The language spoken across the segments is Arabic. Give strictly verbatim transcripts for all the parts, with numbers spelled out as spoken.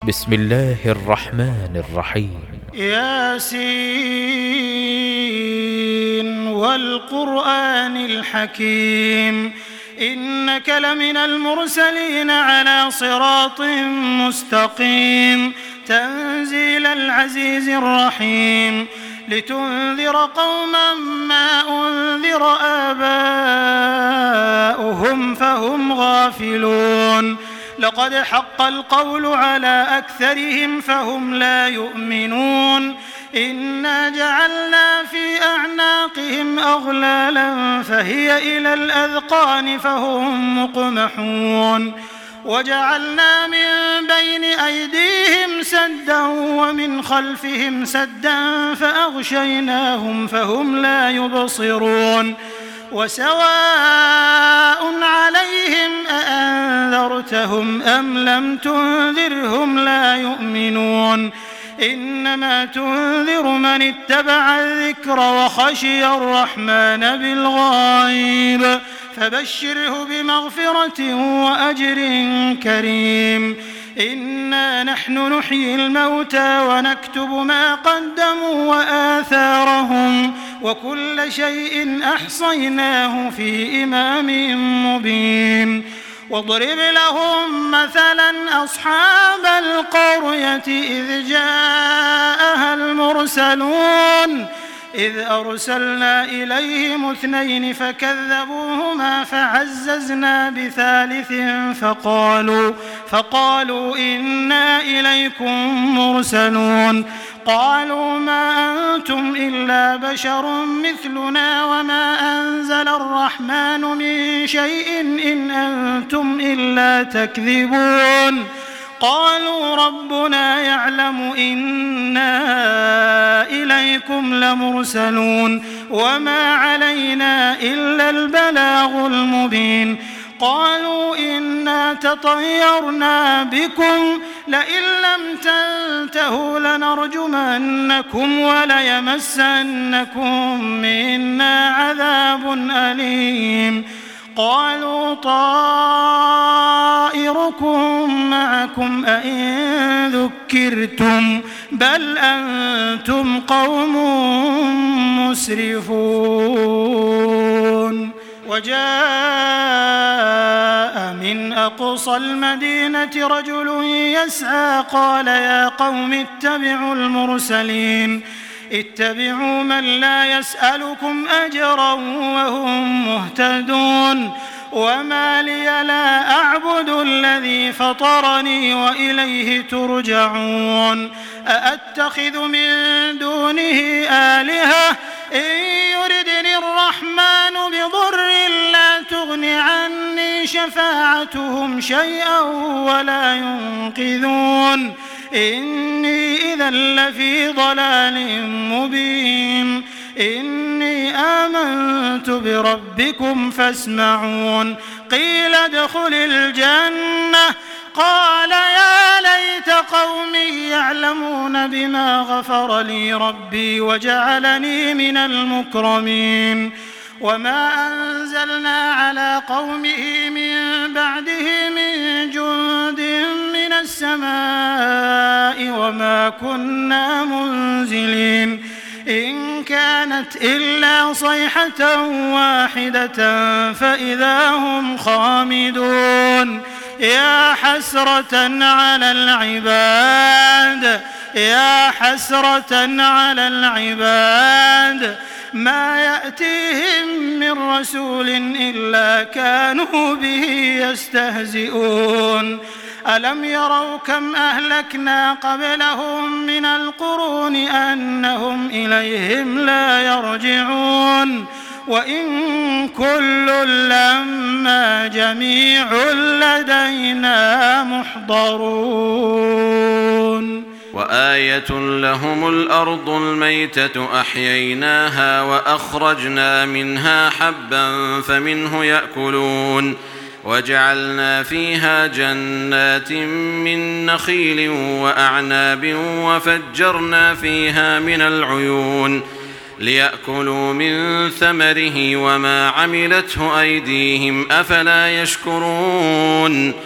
بسم الله الرحمن الرحيم. ياسين والقرآن الحكيم إنك لمن المرسلين على صراط مستقيم تنزيل العزيز الرحيم لتنذر قوما ما أنذر آباؤهم فهم غافلون لقد حق القول على أكثرهم فهم لا يؤمنون إنا جعلنا في أعناقهم أغلالا فهي إلى الأذقان فهم مقمحون وجعلنا من بين أيديهم سدا ومن خلفهم سدا فأغشيناهم فهم لا يبصرون وسواء عليهم أأنذرتهم أم لم تنذرهم لا يؤمنون إنما تنذر من اتبع الذكر وخشي الرحمن بالغيب فبشره بمغفرة وأجر كريم إنا نحن نحيي الموتى ونكتب ما قدموا وآثارهم وكل شيء أحصيناه في إمام مبين واضرب لهم مثلا أصحاب القرية إذ جاءها المرسلون إذ أرسلنا إليهم اثنين فكذبوهما فعززنا بثالث فقالوا, فقالوا إنا إليكم مرسلون قالوا ما أنتم إلا بشر مثلنا وما أنزل الرحمن من شيء إن أنتم إلا تكذبون قالوا ربنا يعلم إنا إليكم لمرسلون وما علينا إلا البلاغ المبين قالوا إنا تطيرنا بكم لئن لم تنتهوا لنرجمنكم وليمسنكم منا عذاب أليم قالوا طائركم معكم أئن ذكرتم بل أنتم قوم مسرفون وجاء من أقصى المدينة رجل يسعى قال يا قوم اتبعوا المرسلين اتبعوا من لا يسألكم أجرا وهم مهتدون وما لي لا أعبد الذي فطرني وإليه ترجعون أأتخذ من دونه آلهة إن يردني الرحمن بضر لا تغن عني شفاعتهم شيئا ولا ينقذون إني إذا لفي ضلال مبين إني آمنت بربكم فاسمعون قيل ادخل الجنة قال يا ليت قومي يعلمون بما غفر لي ربي وجعلني من المكرمين وما أنزلنا على قومه من بعده من جند من السماء وما كنا منزلين إن كانت إلا صيحة واحدة فإذا هم خامدون يا حسرة على العباد يا حسرة على العباد ما يأتيهم من رسول إلا كانوا به يستهزئون ألم يروا كم أهلكنا قبلهم من القرون أنهم إليهم لا يرجعون وإن كل لما جميع لدينا محضرون وآية لهم الأرض الميتة أحييناها وأخرجنا منها حبا فمنه يأكلون وجعلنا فيها جنات من نخيل وأعناب وفجرنا فيها من العيون ليأكلوا من ثمره وما عملته أيديهم أفلا يشكرون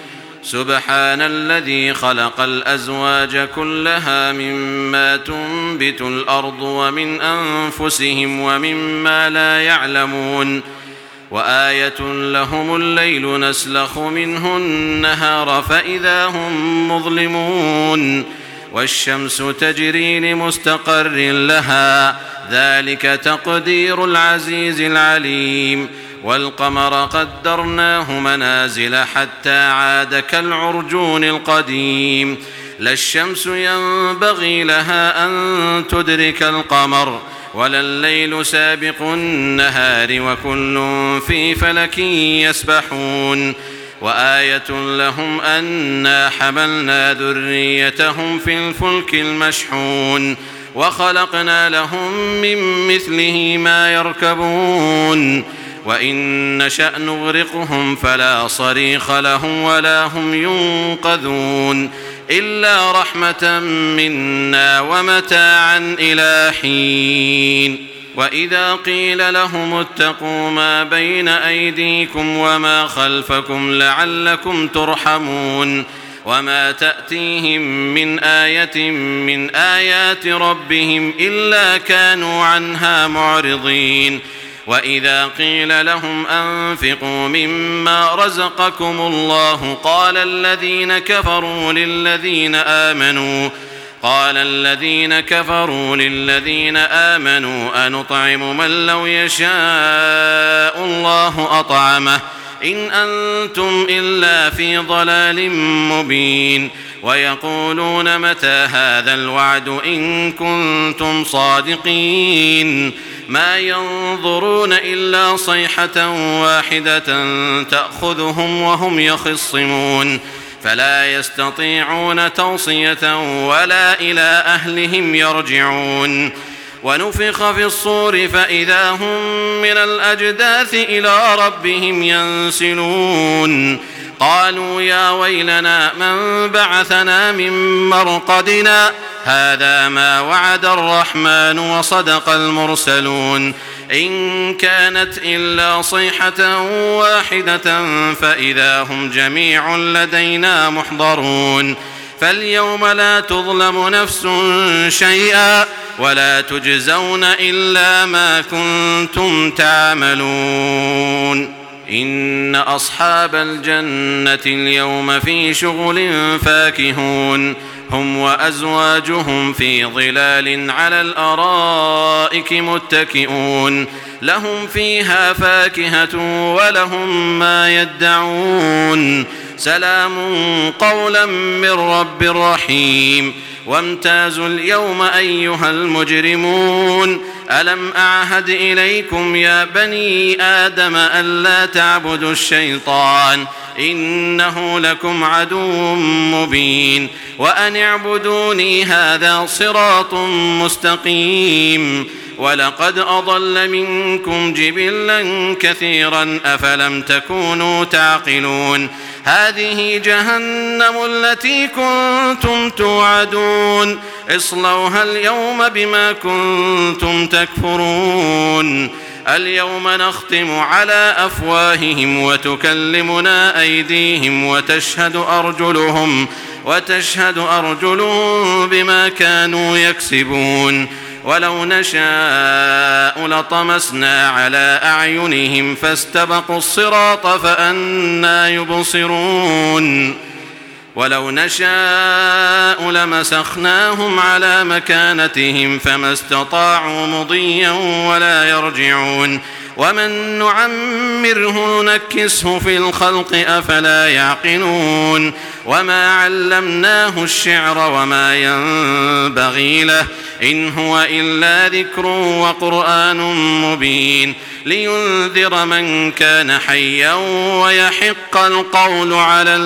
سبحان الذي خلق الأزواج كلها مما تنبت الأرض ومن أنفسهم ومما لا يعلمون وآية لهم الليل نسلخ منه النهار فإذا هم مظلمون والشمس تجري لمستقر لها ذلك تقدير العزيز العليم والقمر قدرناه منازل حتى عاد كالعرجون القديم لا الشمس ينبغي لها أن تدرك القمر ولا الليل سابق النهار وكل في فلك يسبحون وآية لهم أنا حملنا ذريتهم في الفلك المشحون وخلقنا لهم من مثله ما يركبون وإن نشأ نغرقهم فلا صريخ لهم ولا هم ينقذون إلا رحمة منا ومتاعا إلى حين وإذا قيل لهم اتقوا ما بين أيديكم وما خلفكم لعلكم ترحمون وما تأتيهم من آية من آيات ربهم إلا كانوا عنها معرضين وإذا قيل لهم أنفقوا مما رزقكم الله قال الذين كفروا للذين آمنوا قال الذين كفروا للذين آمنوا أنطعم من لو يشاء الله أطعمه إن أنتم إلا في ضلال مبين ويقولون متى هذا الوعد إن كنتم صادقين ما ينظرون إلا صيحة واحدة تأخذهم وهم يخصمون فلا يستطيعون توصية ولا إلى أهلهم يرجعون ونفخ في الصور فإذا هم من الأجداث إلى ربهم ينسلون قالوا يا ويلنا من بعثنا من مرقدنا هذا ما وعد الرحمن وصدق المرسلون إن كانت إلا صيحة واحدة فإذا هم جميع لدينا محضرون فاليوم لا تظلم نفس شيئا ولا تجزون إلا ما كنتم تعملون إن أصحاب الجنة اليوم في شغل فاكهون هم وأزواجهم في ظلال على الأرائك متكئون لهم فيها فاكهة ولهم ما يدعون سلام قولا من رب رحيم وامتازوا اليوم أيها المجرمون ألم أعهد إليكم يا بني آدم ألا تعبدوا الشيطان إنه لكم عدو مبين وأن اعبدوني هذا صراط مستقيم ولقد أضل منكم جبلا كثيرا أفلم تكونوا تعقلون هذه جهنم التي كنتم توعدون اصلوها اليوم بما كنتم تكفرون اليوم نختم على أفواههم وتكلمنا أيديهم وتشهد أرجلهم وتشهد أرجلهم بما كانوا يكسبون ولو نشاء لطمسنا على أعينهم فاستبقوا الصراط فأنى يبصرون ولو نشاء لمسخناهم على مكانتهم فما استطاعوا مضيا ولا يرجعون ومن نعمره نكسه في الخلق أفلا يعقلون وما علمناه الشعر وما ينبغي له إن هو إلا ذكر وقرآن مبين لينذر من كان حيا ويحق القول على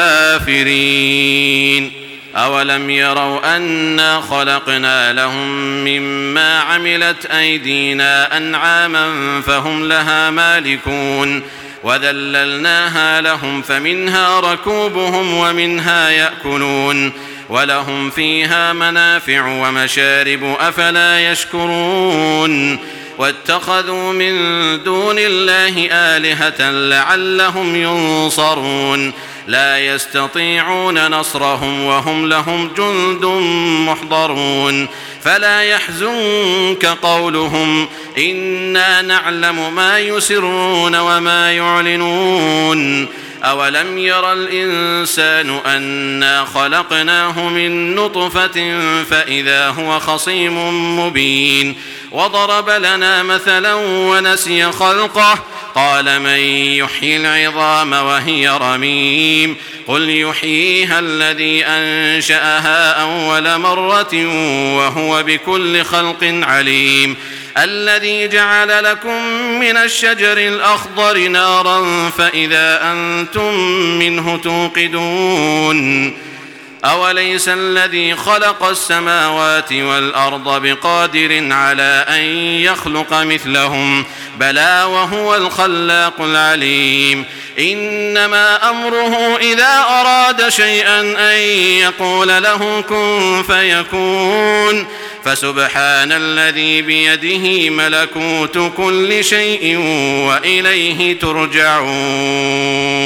الكافرين أولم يروا أنا خلقنا لهم مما عملت أيدينا أنعاما فهم لها مالكون وذللناها لهم فمنها ركوبهم ومنها يأكلون ولهم فيها منافع ومشارب أفلا يشكرون واتخذوا من دون الله آلهة لعلهم ينصرون لا يستطيعون نصرهم وهم لهم جند محضرون فلا يحزنك قولهم إنا نعلم ما يسرون وما يعلنون أولم ير الإنسان أنا خلقناه من نطفة فإذا هو خصيم مبين وضرب لنا مثلا ونسي خلقه قال من يحيي العظام وهي رميم قل يحييها الذي أنشأها أول مرة وهو بكل خلق عليم الذي جعل لكم من الشجر الأخضر نارا فإذا أنتم منه توقدون أوليس الذي خلق السماوات والأرض بقادر على أن يخلق مثلهم بلى وهو الخلاق العليم إنما أمره إذا أراد شيئا أن يقول له كن فيكون فسبحان الذي بيده ملكوت كل شيء وإليه ترجعون.